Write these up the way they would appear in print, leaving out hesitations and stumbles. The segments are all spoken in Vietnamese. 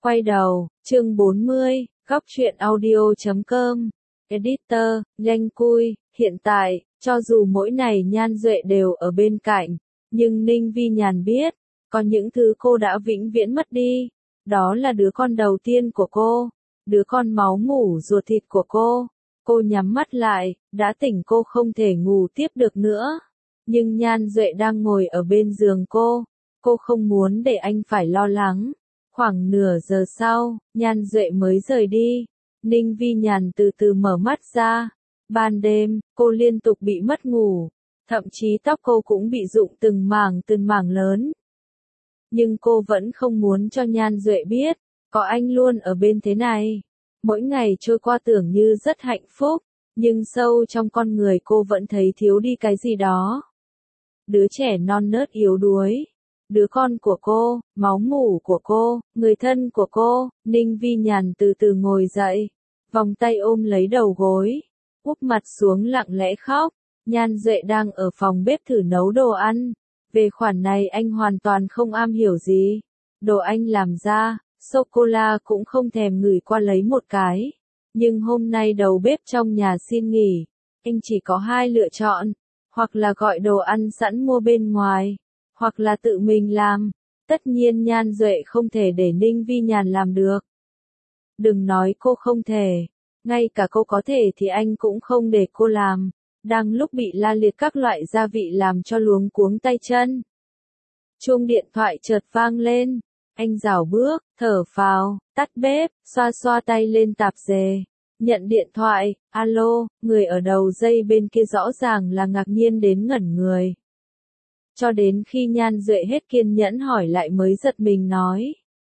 Quay đầu, chương 40, góc truyện audio.com, editor, Danh Cui, hiện tại, cho dù mỗi ngày Nhan Duệ đều ở bên cạnh, nhưng Ninh Vi Nhàn biết, có những thứ cô đã vĩnh viễn mất đi, đó là đứa con đầu tiên của cô, đứa con máu mủ ruột thịt của cô. Cô nhắm mắt lại, đã tỉnh cô không thể ngủ tiếp được nữa, nhưng Nhan Duệ đang ngồi ở bên giường cô không muốn để anh phải lo lắng. Khoảng nửa giờ sau, Nhan Duệ mới rời đi. Ninh Vi Nhàn từ từ mở mắt ra. Ban đêm, cô liên tục bị mất ngủ. Thậm chí tóc cô cũng bị rụng từng mảng lớn. Nhưng cô vẫn không muốn cho Nhan Duệ biết, có anh luôn ở bên thế này. Mỗi ngày trôi qua tưởng như rất hạnh phúc, nhưng sâu trong con người cô vẫn thấy thiếu đi cái gì đó. Đứa trẻ non nớt yếu đuối. Đứa con của cô, máu mủ của cô, người thân của cô. Ninh Vi Nhàn từ từ ngồi dậy, vòng tay ôm lấy đầu gối, úp mặt xuống lặng lẽ khóc. Nhan Duệ đang ở phòng bếp thử nấu đồ ăn. Về khoản này anh hoàn toàn không am hiểu gì. Đồ anh làm ra, sô-cô-la cũng không thèm ngửi qua lấy một cái. Nhưng hôm nay đầu bếp trong nhà xin nghỉ, anh chỉ có hai lựa chọn, hoặc là gọi đồ ăn sẵn mua bên ngoài, hoặc là tự mình làm. Tất nhiên Nhan Duệ không thể để Ninh Vi Nhàn làm được. Đừng nói cô không thể, ngay cả cô có thể thì anh cũng không để cô làm. Đang lúc bị la liệt các loại gia vị làm cho luống cuống tay chân, chuông điện thoại chợt vang lên. Anh rảo bước, thở phào, tắt bếp, xoa xoa tay lên tạp dề. Nhận điện thoại, alo, người ở đầu dây bên kia rõ ràng là ngạc nhiên đến ngẩn người. Cho đến khi Nhan Duệ hết kiên nhẫn hỏi lại mới giật mình nói.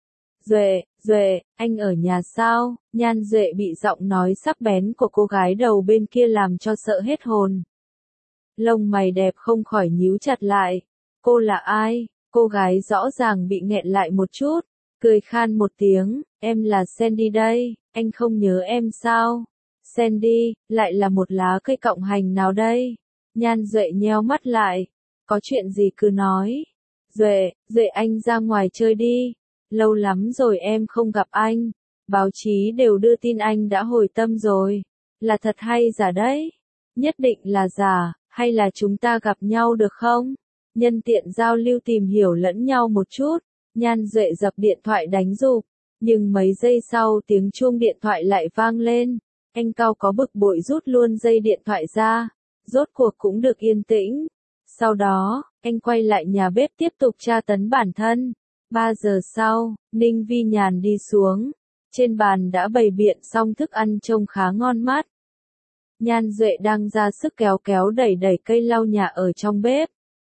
Duệ, anh ở nhà sao? Nhan Duệ bị giọng nói sắc bén của cô gái đầu bên kia làm cho sợ hết hồn. Lông mày đẹp không khỏi nhíu chặt lại. Cô là ai? Cô gái rõ ràng bị nghẹn lại một chút, cười khan một tiếng, em là Sandy đây, anh không nhớ em sao? Sandy, lại là một lá cây cọng hành nào đây? Nhan Duệ nheo mắt lại, có chuyện gì cứ nói. Duệ anh ra ngoài chơi đi, lâu lắm rồi em không gặp anh, báo chí đều đưa tin anh đã hồi tâm rồi, là thật hay giả đấy? Nhất định là giả, hay là chúng ta gặp nhau được không? Nhân tiện giao lưu tìm hiểu lẫn nhau một chút. Nhan Duệ dập điện thoại đánh giục, nhưng mấy giây sau tiếng chuông điện thoại lại vang lên. Anh cau có bực bội rút luôn dây điện thoại ra, rốt cuộc cũng được yên tĩnh. Sau đó, anh quay lại nhà bếp tiếp tục tra tấn bản thân. 3 giờ sau, Ninh Vi Nhàn đi xuống. Trên bàn đã bày biện xong thức ăn trông khá ngon mắt. Nhan Duệ đang ra sức kéo đẩy cây lau nhà ở trong bếp.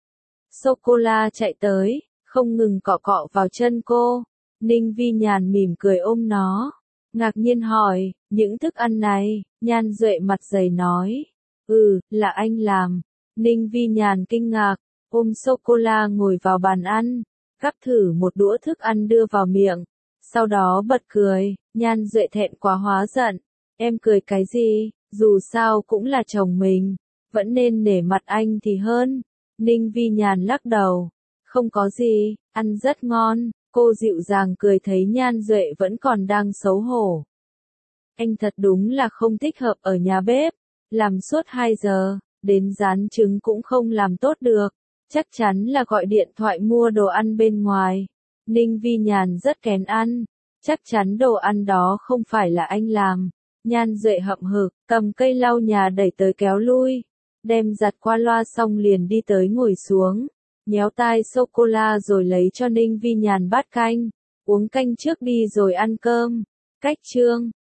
Sô-cô-la chạy tới, không ngừng cọ vào chân cô. Ninh Vi Nhàn mỉm cười ôm nó, ngạc nhiên hỏi, những thức ăn này? Nhan Duệ mặt dày nói, là anh làm. Ninh Vi Nhàn kinh ngạc, ôm sô-cô-la ngồi vào bàn ăn, gắp thử một đũa thức ăn đưa vào miệng, sau đó bật cười. Nhan Duệ thẹn quá hóa giận, em cười cái gì, dù sao cũng là chồng mình, vẫn nên nể mặt anh thì hơn. Ninh Vi Nhàn lắc đầu, không có gì, ăn rất ngon. Cô dịu dàng cười thấy Nhan Duệ vẫn còn đang xấu hổ. Anh thật đúng là không thích hợp ở nhà bếp, làm suốt 2 giờ, đến rán trứng cũng không làm tốt được, chắc chắn là gọi điện thoại mua đồ ăn bên ngoài. Ninh Vi Nhàn rất kén ăn, chắc chắn đồ ăn đó không phải là anh làm. Nhan Duệ hậm hực, cầm cây lau nhà đẩy tới kéo lui, đem giặt qua loa xong liền đi tới ngồi xuống, nhéo tai sô-cô-la rồi lấy cho Ninh Vi Nhàn bát canh, uống canh trước đi rồi ăn cơm. Cách chương